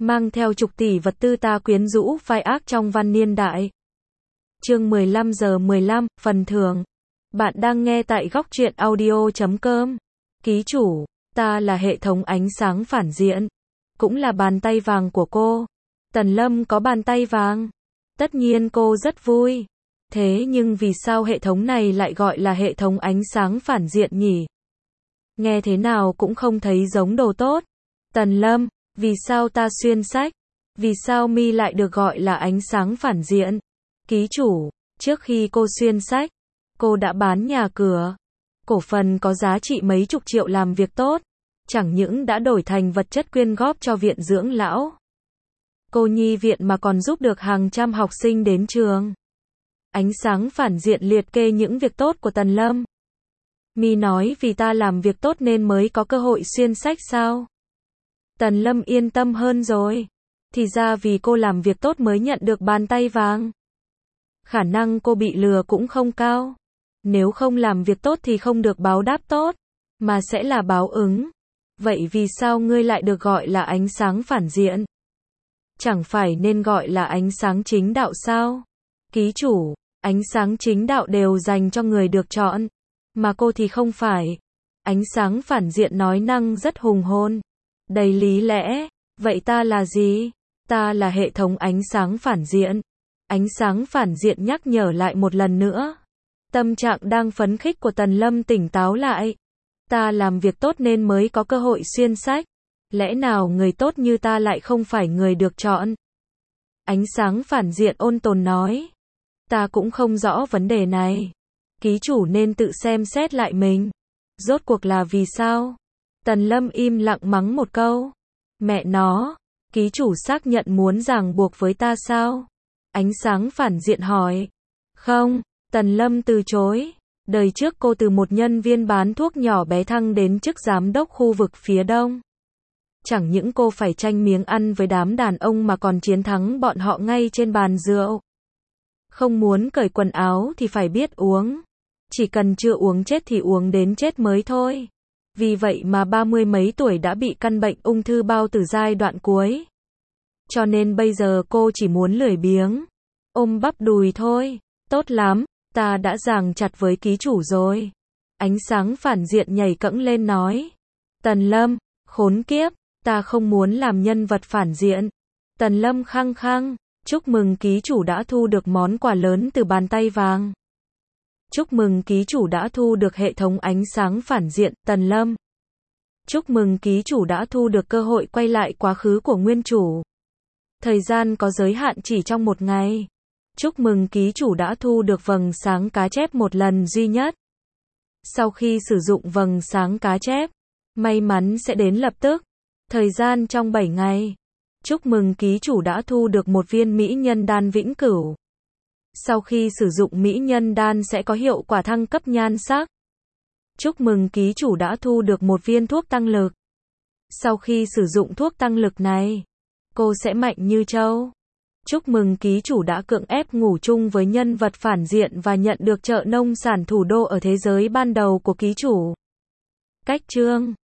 mang theo chục tỷ vật tư ta quyến rũ phai ác trong văn niên đại. Chương 15:15, phần thưởng. Bạn đang nghe tại góc truyện audio.com. Ký chủ, ta là hệ thống ánh sáng phản diện, cũng là bàn tay vàng của cô. Tần Lâm có bàn tay vàng. Tất nhiên cô rất vui. Thế nhưng vì sao hệ thống này lại gọi là hệ thống ánh sáng phản diện nhỉ? Nghe thế nào cũng không thấy giống đồ tốt. Tần Lâm, vì sao ta xuyên sách? Vì sao mi lại được gọi là ánh sáng phản diện? Ký chủ, trước khi cô xuyên sách, cô đã bán nhà cửa. Cổ phần có giá trị mấy chục triệu làm việc tốt. Chẳng những đã đổi thành vật chất quyên góp cho viện dưỡng lão. Cô nhi viện mà còn giúp được hàng trăm học sinh đến trường. Ánh sáng phản diện liệt kê những việc tốt của Tần Lâm. Mi nói vì ta làm việc tốt nên mới có cơ hội xuyên sách sao? Tần Lâm yên tâm hơn rồi. Thì ra vì cô làm việc tốt mới nhận được bàn tay vàng. Khả năng cô bị lừa cũng không cao. Nếu không làm việc tốt thì không được báo đáp tốt, mà sẽ là báo ứng. Vậy vì sao ngươi lại được gọi là ánh sáng phản diện? Chẳng phải nên gọi là ánh sáng chính đạo sao? Ký chủ, ánh sáng chính đạo đều dành cho người được chọn, mà cô thì không phải. Ánh sáng phản diện nói năng rất hùng hồn, đầy lý lẽ. Vậy ta là gì? Ta là hệ thống ánh sáng phản diện. Ánh sáng phản diện nhắc nhở lại một lần nữa. Tâm trạng đang phấn khích của Tần Lâm tỉnh táo lại. Ta làm việc tốt nên mới có cơ hội xuyên sách. Lẽ nào người tốt như ta lại không phải người được chọn? Ánh sáng phản diện ôn tồn nói. Ta cũng không rõ vấn đề này. Ký chủ nên tự xem xét lại mình. Rốt cuộc là vì sao? Tần Lâm im lặng mắng một câu. Mẹ nó, ký chủ xác nhận muốn ràng buộc với ta sao? Ánh sáng phản diện hỏi. Không, Tần Lâm từ chối. Đời trước cô từ một nhân viên bán thuốc nhỏ bé thăng đến chức giám đốc khu vực phía Đông. Chẳng những cô phải tranh miếng ăn với đám đàn ông mà còn chiến thắng bọn họ ngay trên bàn rượu. Không muốn cởi quần áo thì phải biết uống. Chỉ cần chưa uống chết thì uống đến chết mới thôi. Vì vậy mà 30 mấy tuổi đã bị căn bệnh ung thư bao tử giai đoạn cuối. Cho nên bây giờ cô chỉ muốn lười biếng, ôm bắp đùi thôi. Tốt lắm, ta đã ràng chặt với ký chủ rồi. Ánh sáng phản diện nhảy cẫng lên nói. Tần Lâm, khốn kiếp, ta không muốn làm nhân vật phản diện. Tần Lâm khăng khăng. Chúc mừng ký chủ đã thu được món quà lớn từ bàn tay vàng. Chúc mừng ký chủ đã thu được hệ thống ánh sáng phản diện, Tần Lâm. Chúc mừng ký chủ đã thu được cơ hội quay lại quá khứ của nguyên chủ. Thời gian có giới hạn chỉ trong một ngày. Chúc mừng ký chủ đã thu được vầng sáng cá chép một lần duy nhất. Sau khi sử dụng vầng sáng cá chép, may mắn sẽ đến lập tức. Thời gian trong 7 ngày. Chúc mừng ký chủ đã thu được một viên mỹ nhân đan vĩnh cửu. Sau khi sử dụng mỹ nhân đan sẽ có hiệu quả thăng cấp nhan sắc. Chúc mừng ký chủ đã thu được một viên thuốc tăng lực. Sau khi sử dụng thuốc tăng lực này, cô sẽ mạnh như trâu. Chúc mừng ký chủ đã cưỡng ép ngủ chung với nhân vật phản diện và nhận được chợ nông sản thủ đô ở thế giới ban đầu của ký chủ. Cách chương